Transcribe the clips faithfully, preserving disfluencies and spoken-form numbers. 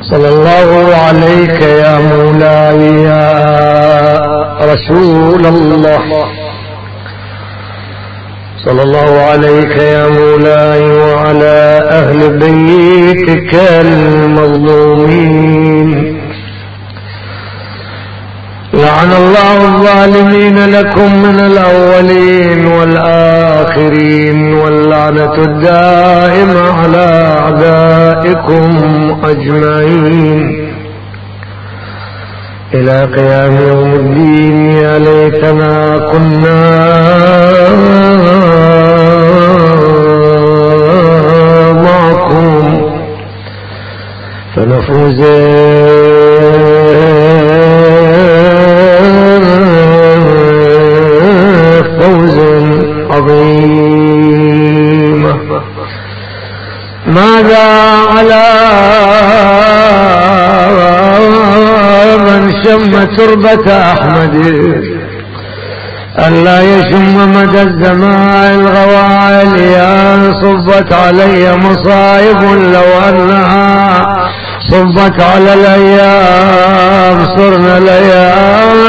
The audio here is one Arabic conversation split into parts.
صلى الله عليك يا مولاي يا رسول الله، صلى الله عليك يا مولاي وعلى أهل بيتك المظلومين. لعن الله الظالمين لكم من الأولين والآخرين، واللعنة الدائمة على أعدائكم أجمعين إلى قيام يوم الدين. يا ليتنا كنا معكم فنفوز فوزا عظيما. ماذا على من شم تربة أحمد ألا يشم مدى الزمان الغوالي. صبت علي مصائب لو أنها صبت على الأيام صرنا الأيام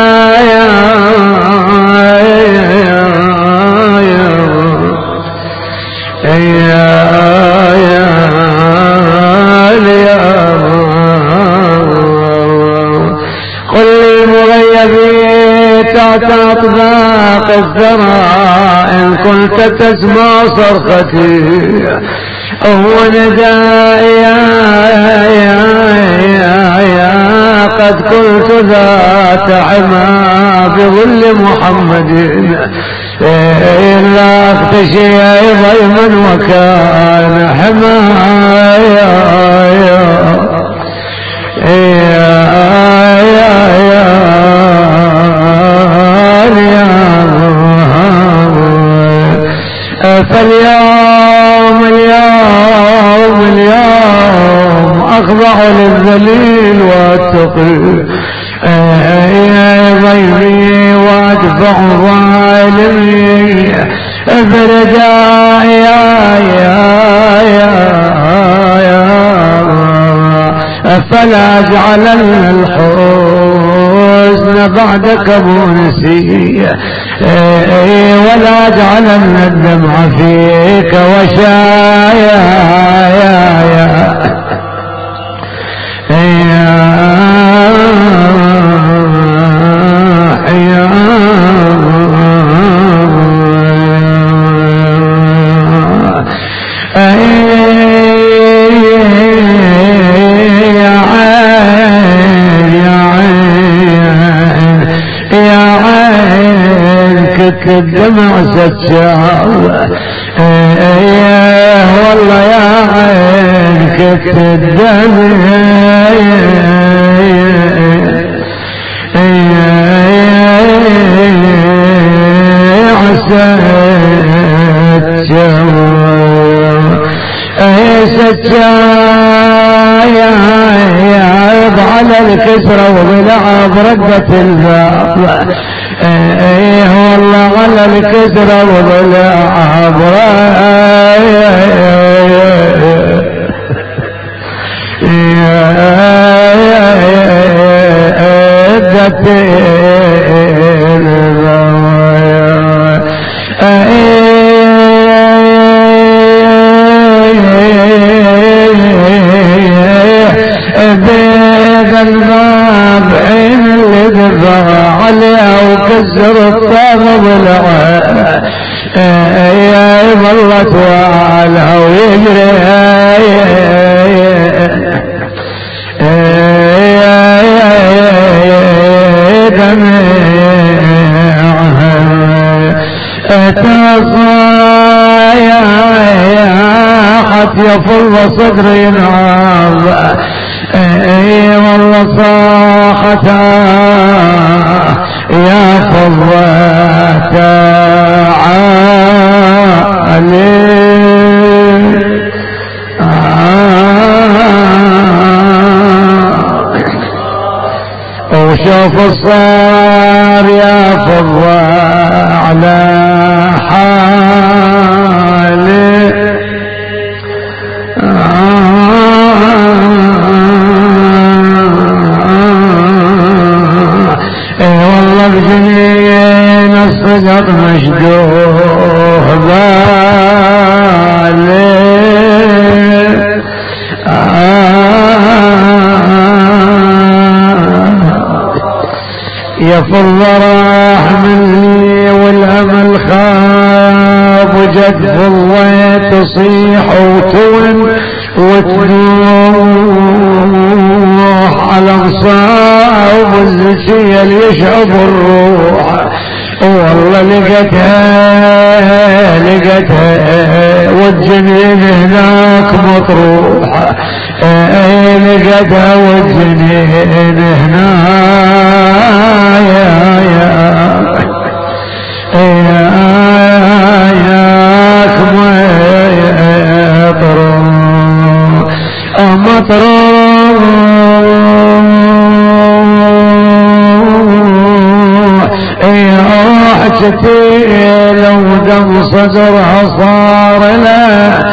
قل لي مغيبي تحت أطباق الثرى إن كنت تسمع صرختي هو ندائي يا يا يا يا قد قلت ذات حما بظل محمد إلا اختشي ضيما وكان حمايا يا فاليوم اليوم اليوم أخضع للذليل واتقي ضيفي وادفع ظالمي فرداء يا يا يا يا فلا اجعلن الحزن بعدك مونسي ولا اجعلن الدمع فيك وشايا يا يا الدمع ستشاوى والله يا عين كت الدمع ستشاوى على الكسرة وبلعب ردة الباب ايه والله على الكسرة وبلعب ردة الباب عين اللي دفع عليها وكسر الطاغ ضلعها يا ظلت وعلها ويجري دمعها تصايحت يفض صدري نعم اي والله صاحتا يا فضة تعالي وشوف الصار يا فضة على حالي يفض راح مني والامل خاب وجد فضة تصيح وتون وتنوح على مصاب الزكية اللي يشعب الروح. والله لقتها لقتها والجنين هناك مطروح. لقتها والجنين هناك يا يا ياك مطروح مطروح. لو دم صدرها صار لا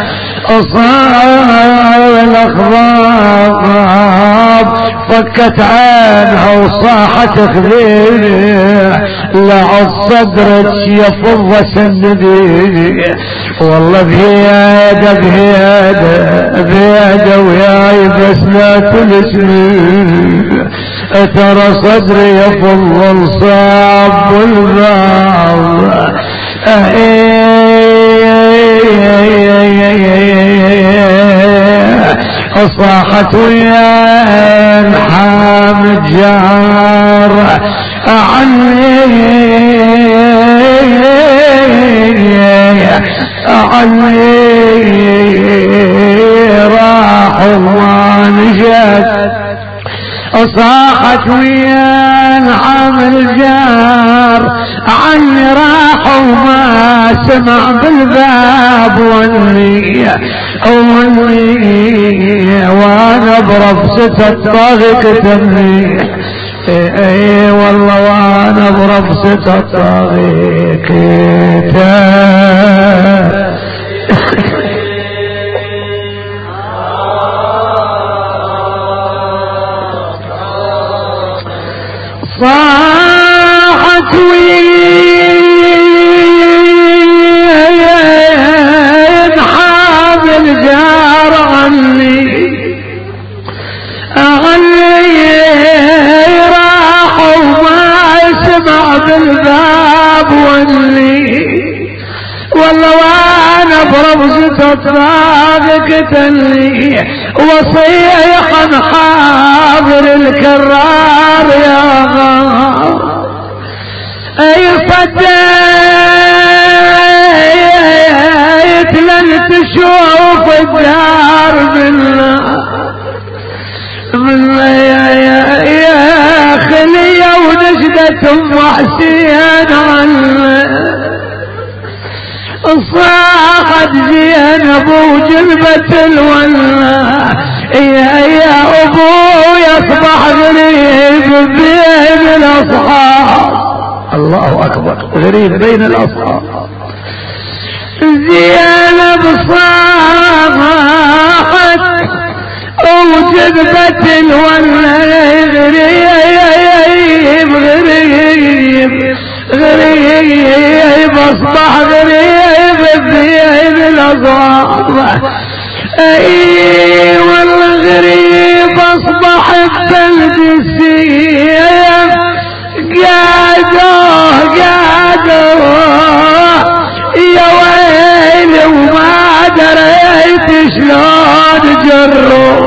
صار الاخباب فكت عنها وصاحت خذيني لعض صدرك يا فضة سندي. والله بهيادة بهيادة بهيادة وياي بس لا تلسني ترى صدري يا فضة الصاب والباب. صاحت ويا حامد جار عني عني راح وما نجت. صاحت ويا حامل جار عني راح وما سمع بالباب وني وني وانا برفسة الطاغي كتمني. اي والله وانا برفسة الطاغي كتمني. صاحت وين حامل جار عني عني راح وما سمع بالباب ولي. والله وانا برمزة الطاغ قتلني وصيحا حاضر الكرار يا غار. اي صديت لن تشوف الدار منا منا يا يا يا خلية ونجدة ام حسين عنا. صاحت زينب وجلبة الولا يا يا ابو يصبح غريب بين الاصحاب. الله اكبر غريب بين الاصحاب. زينب صاحت وجلبة الولا غريب غريب غريب اصبح غريب بين الاصحاب. اي والله غريب اصبح ببلد السيف قادوه قادوه يا ويلي وما دريت شلون جروه.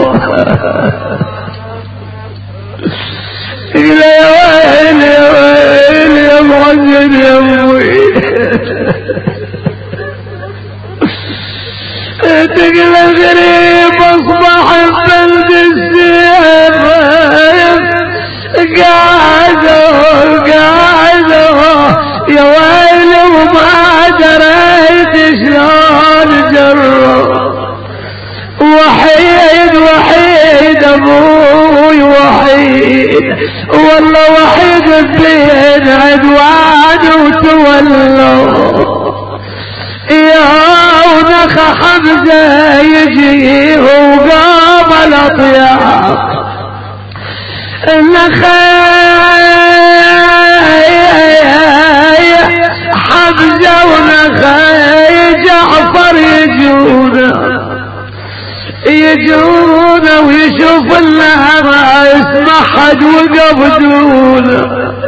يا ويلي يا ويلي يا معجن يا ابوي تقل غريب اصبح ببلد السيف قعدوا قعدوا يا ويلي وما دريت شلون جروا. وحيد وحيد ابوي وحيد والله وحيد بين عدوان وتولوا. يا ونخ حمزة يجي وقام الاطياف نخاي حمزة ونخاي جعفر يجونا يجونا ويشوف النهر يسمحد وقبدونا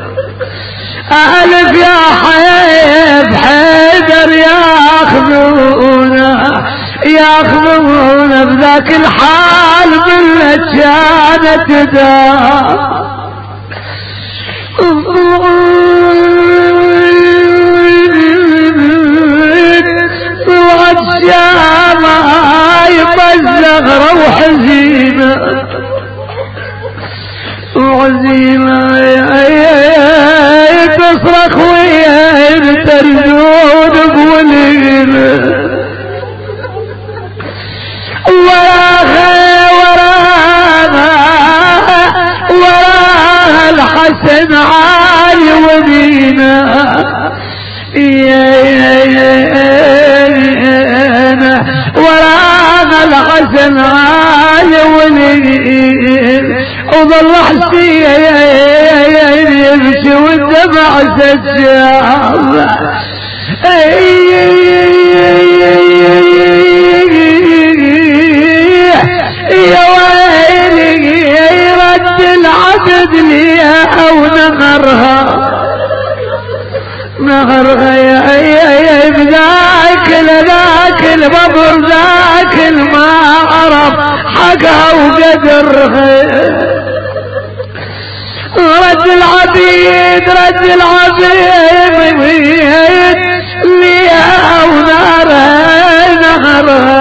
ألف يا حيب حيدر ياخذونا ياخذونا بذاك الحال بالله كانت دار وعد شامة يبزغ وحزينة وعزيمة تصرخ وين ترجون بولينا وراها وراها وراها الحسن عالي ودينا يا يا يا وراها الحسن عالي ودينا وظل حسين يمشي والدمع سجاب يا ويلي يرد العبد ليها او نهرها نهرها يا يا بذاك لذاك الببر ذاك ما عرف حقها وقدرها رد العبيد رد العبيد ليها ونارها نهرها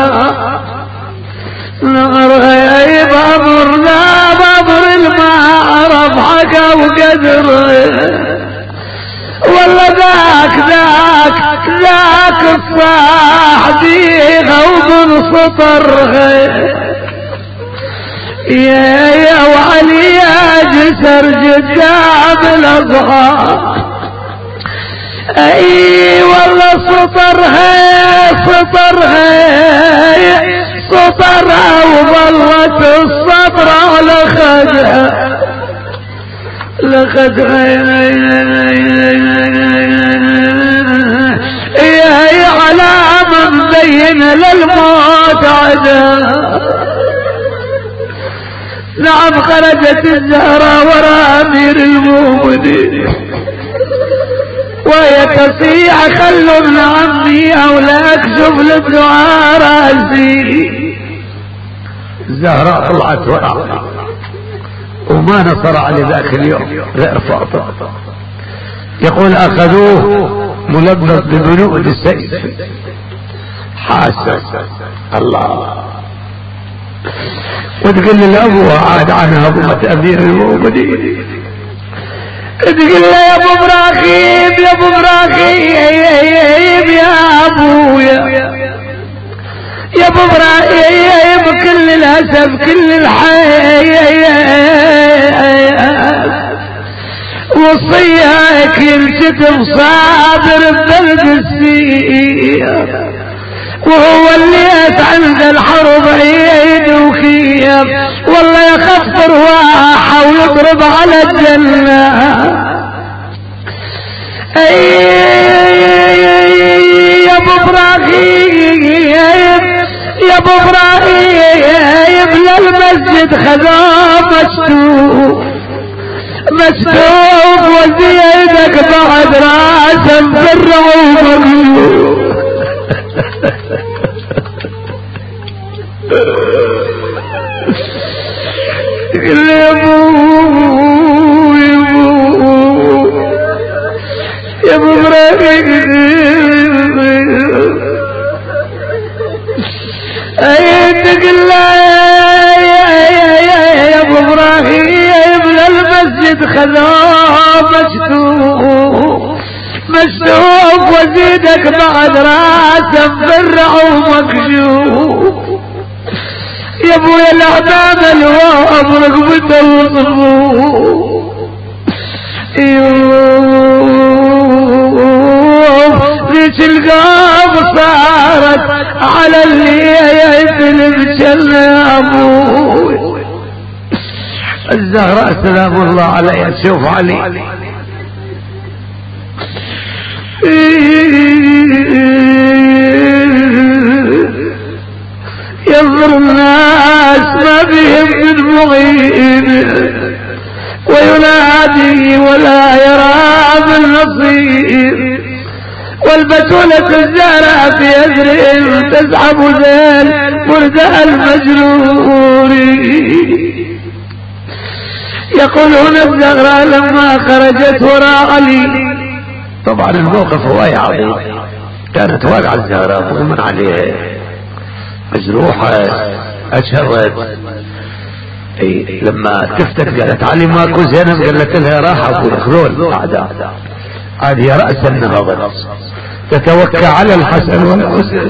نهرها يا بابر لا بابر المعرف حقا وقدرها والله ذاك ذاك ذاك الصاحبيها ومن سطرها يا يا وعلي يا جسر قدام الاصغار اي والله سطرها سطرها سطرها وظلت الصبر على خدها لخدها يا يا علامة مبينة للموت عدا نعم خرجت الزهراء وراء امير المؤمنين وهي تصيح خلوا ابن عمي او لا اكشف للدعاء راسي. الزهراء طلعت وراء وما نصر على ذاك اليوم غير فاطمة. يقول اخذوه ملبس ببنود السيف حاسس الله وتقول للابو عاد عنها ابوة امير المؤمنين تقول له يا ابو ابراهيم يا ابو ابراهيم يا ابويا يا ابو ابراهيم كل الاسف كل الحياة وصياك ينشتم صابر ببلد السير وهو اللي عند الحرب عيد وخير والله يخف رواحه ويضرب على الجنة. اي يا ابو ابراهيم يا ابو ابراهيم للمسجد خذوه مشتوف مشتوف وزيدك بعد راسه مفرع ومغلوب تقول يا ابو يا ابو يا ابو ابراهيم اي تقول له يا ابو ابراهيم للمسجد خذوه مشتوف مشتوف وزيدك بعد راسه مفرع ومكشوف يا ابويا الاعدام الواب رقبته وصفوه يوه ليش القام صارت على اللي يعدل بجنة يا ابوي. الزهراء سلام الله عليها تشوف علي ينظر الناس ما بهم من معين وينادي ولا يرى بالنصير، والبتولة الزهراء في أزر تسحب ذيل مرداء المجرور. يقولون الزهراء لما خرجت وراء علي، طبعا الموقف هو عظيم، كانت واقعة الزهراء مغمى عليها مجروحة أشهرت. اي لما تفتت قالت علي ماكو زينب، قالت لها راح ابو الخلول اعداء، هذه رأس النهضة تتوكى على الحسن والحسين.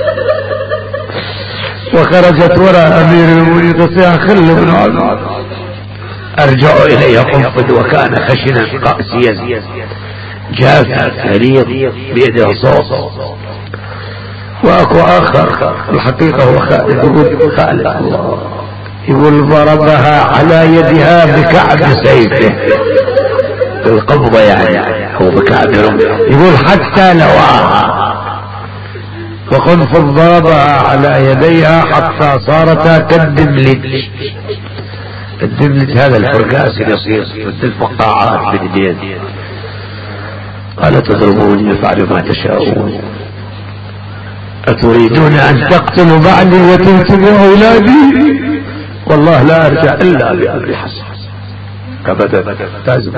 وخرجت وراء امير المؤمنين تصيح خل بن عبد، ارجع اليه قنفذ وكان خشنا قاسيا جاف غليظ بيده صوت. واكو اخر الحقيقة هو خالد، يقول خالد الله يقول ضربها على يدها بكعب سيفه، القبضة يعني هو بكعب يقول حتى لواها، وقنفذ ضربها على يديها حتى صارتا كالدملج. الدملج هذا الفرقاس اللي يصير مثل الفقاعات باليدين. قال تضربوني فعلوا ما تشاءون، أتريدون أن تقتلوا بعدي وتنتبعوا أولادي؟ والله لا أرجع إلا بأمر حسن أبدا. تازم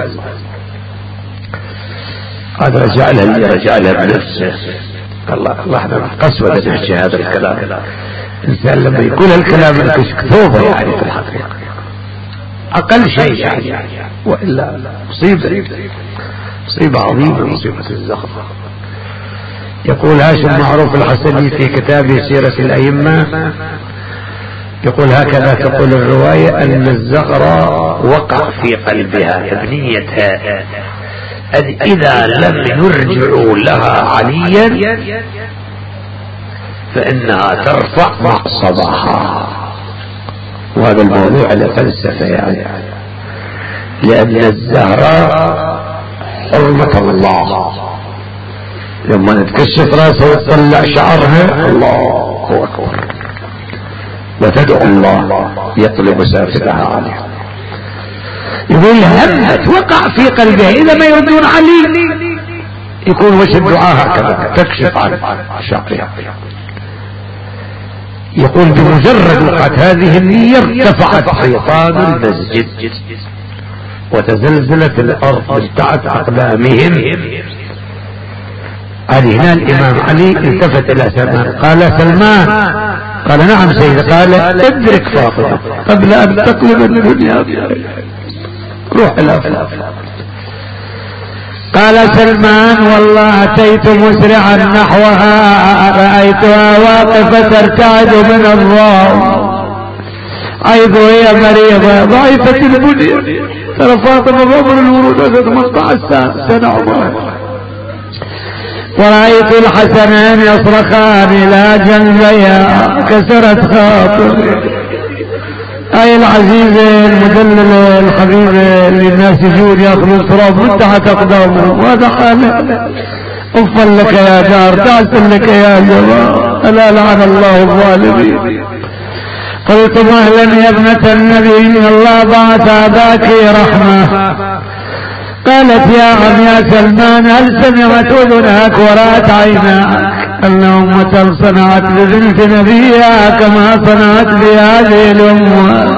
هذا رجع لها اللي رجع لها بنفسه. الله الله احنا قسوة نحكي هذا الكلام. الإنسان لما يقول الكلام كتوبة يعني في الحقيقة أقل شيء يعني، وإلا مصيبة مصيبة عظيمة، مصيبة الزخم. يقول هاشم معروف الحسني في كتابه سيرة الأئمة، يقول هكذا تقول الرواية أن الزغرة وقع في قلبها ابنيتها أن إذا لم يرجعوا لها عليا فإنها ترفع مقصدها. وهذا الموضوع لا فلسفة يعني، لأن الزهراء حرمة الله، لما تكشف راسها وتطلع شعرها الله أكبر وتدعو الله يطلب سافلها عليه. يقول همت وقع في قلبها إذا ما يردون علي يكون وش الدعاء هكذا تكشف عن شعرها. يقول بمجرد وقعت هذه النية ارتفعت حيطان المسجد وتزلزلت الأرض بالتعت أقدامهم. هذه هنا الإمام علي التفت إلى سلمان قال سلمان، قال نعم سيدي، قال ادرك فاطمة قبل أن تقلب الدنيا، روح إلى فاطمة. قال سلمان والله أتيت مسرعا نحوها رأيتها واقفة ترتعد من الضوء حيث هي مريضة ضعيفة البنية. ترى فاطمة بعمر الورود ثمانية عشر سنة عمرها. ورأيت الحسنين يصرخان إلى جنبيها كسرت خاطري. أي العزيزة المدللة الحبيبة اللي الناس يجون يأخذوا التراب من تحت أقدامهم، وهذا حاله. أفا لك يا دار، تعسل لك يا جماعة، ألا لعن الله الظالمين. قلت مهلا يا ابنة النبي إن الله بعث أباك رحمة. قالت يا عم يا سلمان هل سمعت أذنك ورأت عيناك أن أمة صنعت ببنت نبيها كما صنعت بهذه الأمة؟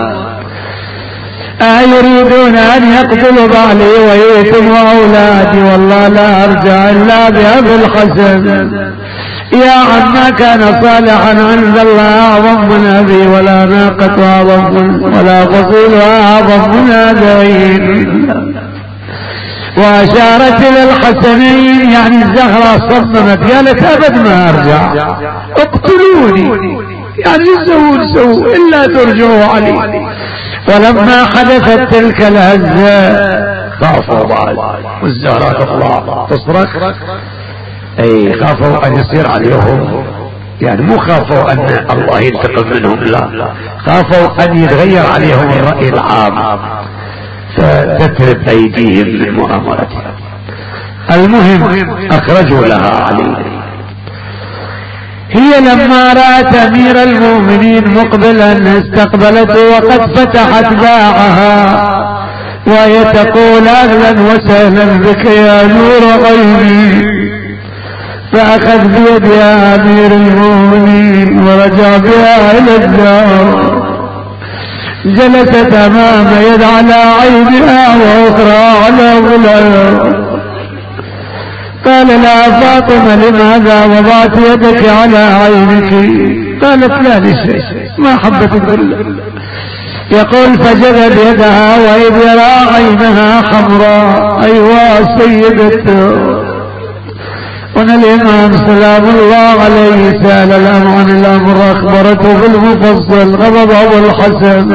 أيريدون أن يقتلوا بعلي ويتموا أولادي؟ والله لا أرجع إلا بأبي الحسن. يا عم ما كان صالحا عند الله أعظم من أبي، ولا ناقة أعظم ولا فصيل أعظم من هذين. وأشارت إلى الحسنين يعني الزهرة صممت قالت أبد ما أرجع، اقتلوني يعني سووا سووا إلا ترجعوا علي. ولما حدثت تلك الهزة خافوا بعد والزهرة تطلع تصرخ، أي خافوا أن يصير عليهم، يعني مو خافوا أن الله ينتقم منهم، لا خافوا أن يتغير عليهم الرأي العام فتترب أيديهم من مؤامرتها. المهم أخرجوا لها علي. هي لما رأت أمير المؤمنين مقبلا استقبلته وقد فتحت باعها وهي تقول أهلا وسهلا بك يا نور عيني، فأخذ بيدها أمير المؤمنين ورجع بها إلى الدار. جلست أمام يد على عينها وأخرى على غلام. قال لها فاطمة لماذا وضعت يدك على عينك؟ قالت لا لشيء ما حبت الذل. يقول فجذب يدها وإذ يرى عينها حمراء. أيها سيدته. هنا الإمام سلام الله عليه سأل الأمر عن الأمر أخبرته في المفصل غضب أبو الحسن.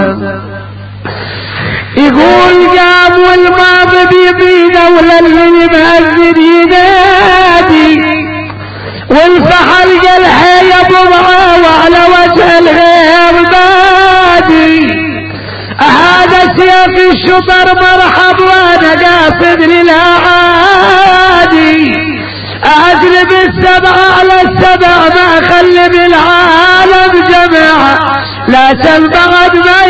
يقول قام والماضي بيدينا وللي مأذن ينادي والفحل جلحي يبضعه وعلى وجه الغير بادي. هذا سيف الشطر مرحب وانا قاصد للعادي. اجلب السبع على السبع ما اخلي بالعالم جمع لا تنبغد ما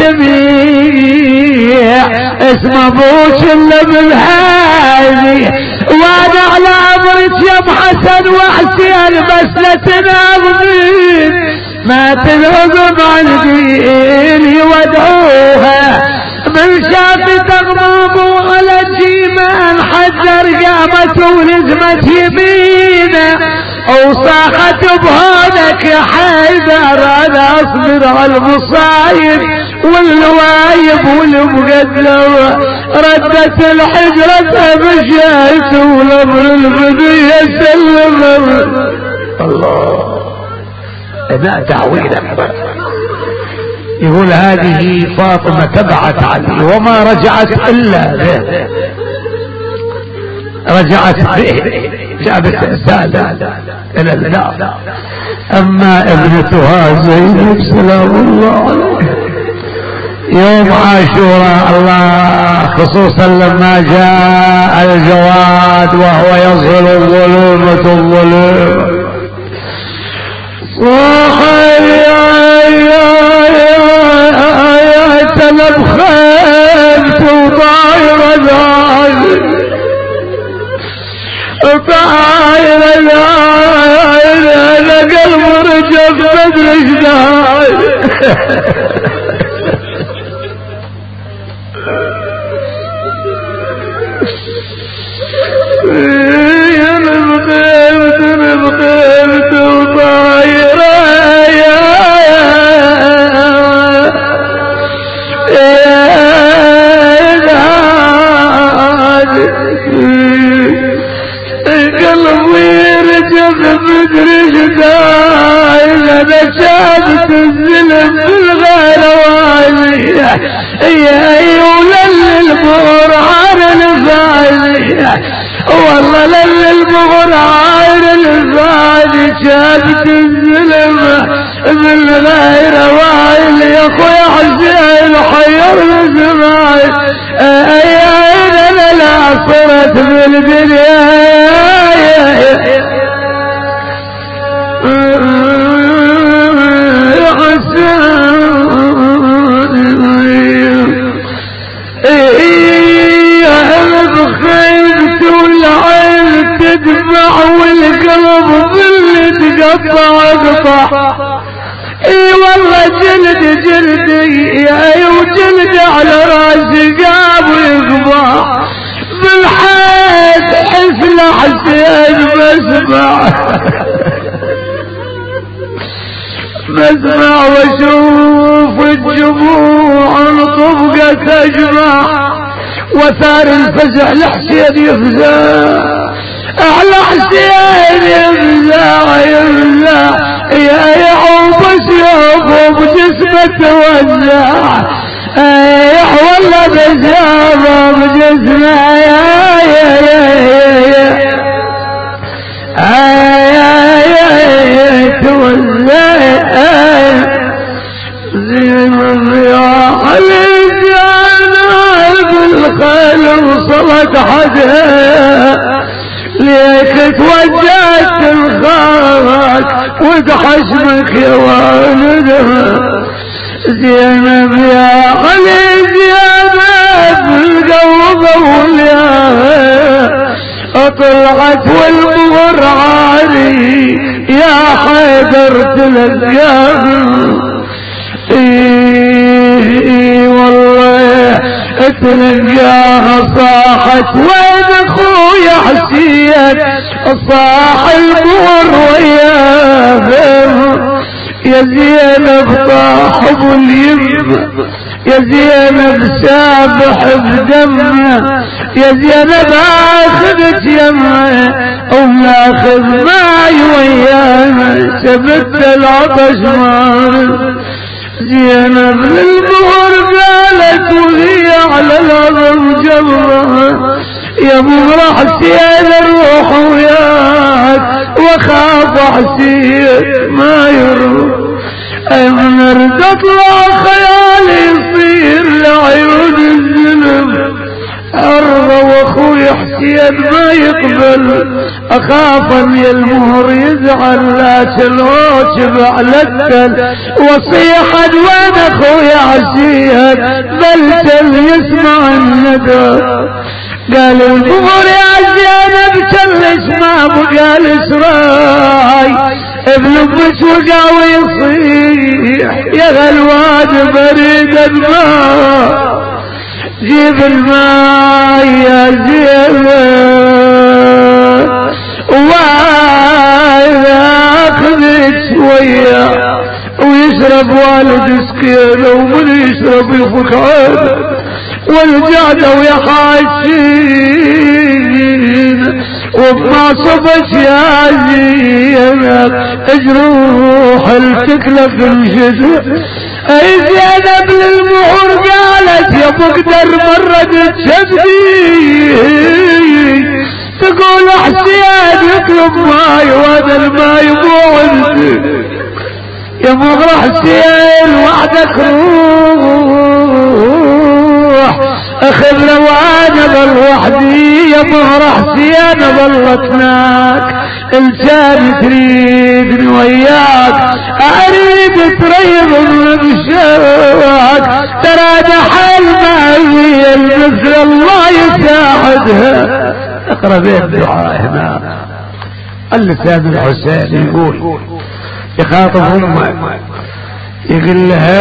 ينسميع اسم ابوش الا بالهادي. وانا على امرك يا ابو حسن وحسين بس لا تناظرين ما تنهضم عن ديني وادعوها من شاف تغضب على الجيمان حجر قامت ونزمت يمينه وصاحت بهونك يا حيدر انا اصبر على المصايب والنوايب والمقدر. ردت الحجرة مشيت والامر البدية سلم. الله اداء تعويل اكبر. يقول هذه فاطمة تبعت علي وما رجعت الا به، رجعت به جابت سادة الى الدار. اما ابنتها زينب سلام الله عليه يوم عاشوراء الله خصوصا لما جاء الجواد وهو يظهر الظلومة الظلوم صاحب يا تلب خيبت وطاير ذاي طاير ذاي انا قلب رجب مدري ذاي. نبغيت نبغيت وطايرة يا قلبي رجب مدري جداي انا شافت الزلم بالغير والي يا يولل البرهان الفايلي والله لل البرهان الفايلي شافت الزلم بالغير والي يا اخويا حسين حير الزمايل يا انا لا صرت بالبداية تدمع والقلب ظل تقطع قطع. اي والله جلد جلدي يا وجلد على راسي قاب ويقطع بالحياة حفل حسين بسمع بسمع واشوف الجموع الطبقة تجمع وثار الفزع لحسين يفزع احلى حسين يفزع يفزع يا يعوب سيوف بجسمه توزع ايح والله بسيوفه بجسمه يا يا يا يا يا يا يا توزع زي ما الرياح الجنة بالخيل وصلت حدها ليك توجهت الخاك ود حشمك يا والدها زينب يا علي زينب القلب والياها طلعت والبغر عالي يا حيدر تلقاها اي والله تلقاها صاحت وين اخويا حسين صاح البغر وياها يا زينب طاح ابو اليمه يا زينب سابح بدمه يا زينب اخذت يمه وماخذ معي وياها سبت العطش مار زينب للبغر قالت وهي على الارض جبرها يا بغر حسين الروح وياك وخاف حسين ما يروح من ارد اطلع خيالي يصير لعيون الزلم ارضى واخوي حسين ما يقبل اخاف ان المهر يزعل لا تلوش بعلتل وصيحا وين اخوي حسين بل تل يسمع الندى قال البغر يا زينب كلش ما بقى الاسراي ابن بش وقع ويصيح يا غلوان بريد الماء جيب الماء يا زينب واذا اخذت شويه ويشرب والد سكينه ومن يشرب يفك عينه والجعده ويا حاجين وما صبت يا زينب اجروح التكلف الجدع اي زينب للمهور قالت يا بقدر مرة تشبي تقول حسين يطلب ماي وهذا الماي مو عندي يا مغرى حسين وحدك روح اخذ لو انا ظل وحدي يا مغرى حسين ظلتناك الجان تريدني وياك اريد تريض بشاك ترى دحل معي مثل الله يساعدها اقرا بين الدعاء هنا اللسان الحسين يقول يخاطب امه يقول لها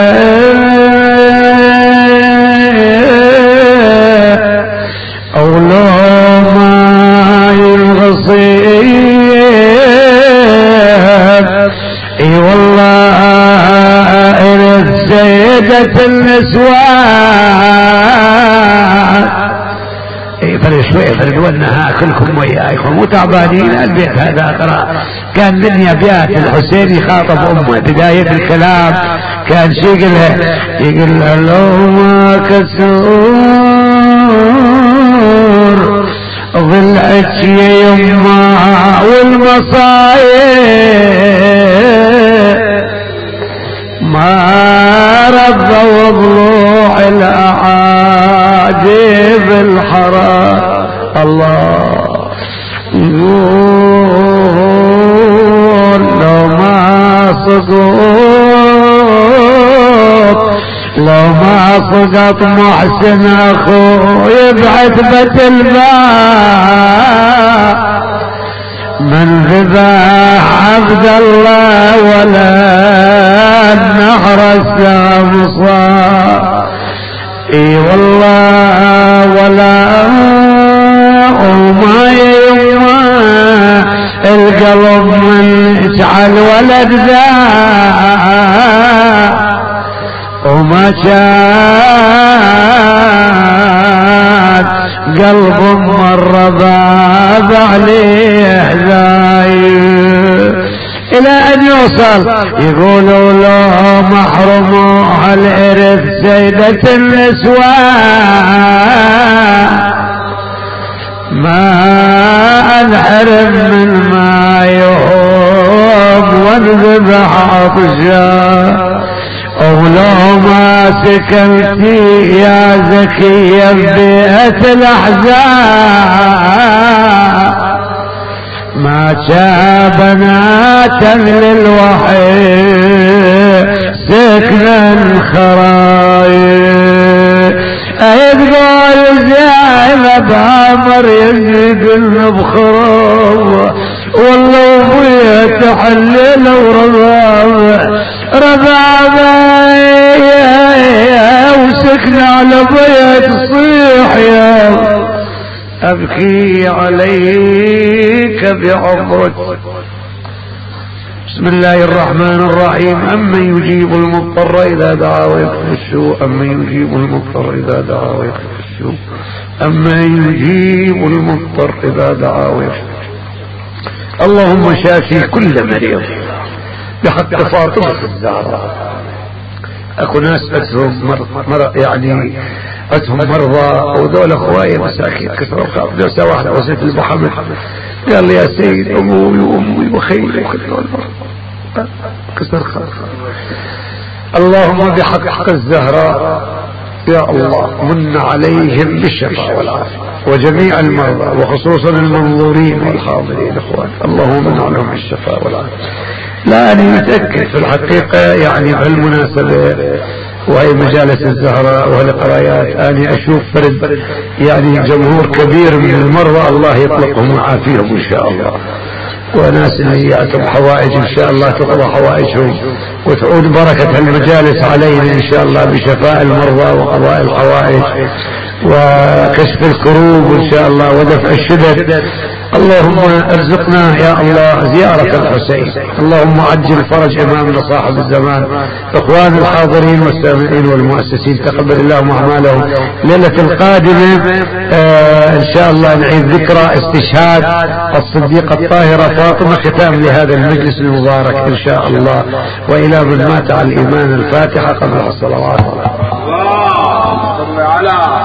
اولو ما ينغصيب اي والله ارث سيدة النسوان اي فرد شوي فرد ونها كلكم وياكم مو تعبانين البيت هذا ترى كان من ابيات الحسين يخاطب امه بداية الكلام كان شي يقول لها يقول لها لو ما كسور ضلعك يا يما والمصايب ما رضوا ضلوع الاعاجيب الحرام الله يقول لو ما صدوق لو ما صدق محسن اخوي بعتبة الباب من ذبح عبد الله ولا النهر السامصا اي والله ولا وما يما القلب من اشعل ولد ذا وما كان قلب مر باب عليه ذايب الى ان يوصل يقولوا له محروم الارث سيدة النسوان ما انحرم من ما يهوب وانذبح عطشان ولو ما سكنتي يا زكية ببيئة الأحزان ما جاء بناتا للوحي سكنا خرايب تقول زينب عمر يزيدن بخروب والله ابويا تحلل وربابه ربابه وسكن على بيت صيح يا ابكي عليك بعمرك. بسم الله الرحمن الرحيم. أمن يجيب المضطر إذا دعا ويكشف السوء أمن يجيب المضطر إذا دعا ويكشف السوء أمن يجيب المضطر إذا دعا ويكشف. اللهم شافي كل مريض بحق فاطمة الزهراء. اكو ناس اتهم مر... يعني اتهم مرضى ودول اخوائي مساكين كثروا خاف جلسه واحده وصلت المحمد قال لي يا سيد ابوي وامي وخيلي وكل كسر خاف. اللهم بحق حق الزهراء يا الله من عليهم بالشفاء والعافيه وجميع المرضى وخصوصا المنظورين والحاضرين اخوان. اللهم من عليهم بالشفاء والعافيه. لا أنا متأكد في الحقيقة يعني بهالمناسبة وهي مجالس الزهراء وهالقرايات أنا أشوف فرد يعني جمهور كبير من المرضى الله يطلقهم ويعافيهم إن شاء الله، وناس اللي يعتم حوائج إن شاء الله تقضى حوائجهم وتعود بركة المجالس علينا إن شاء الله بشفاء المرضى وقضاء الحوائج وكشف الكروب إن شاء الله ودفع الشدد. اللهم ارزقنا يا الله زيارة الحسين. اللهم عجل فرج امامنا صاحب الزمان. اخوان الحاضرين والسامعين والمؤسسين تقبل اللهم اعمالهم. ليلة القادمة آه ان شاء الله نعيد ذكرى استشهاد الصديقة الطاهرة فاطمة ختام لهذا المجلس المبارك ان شاء الله. والى من مات على الايمان الفاتحة قبل الصلوات.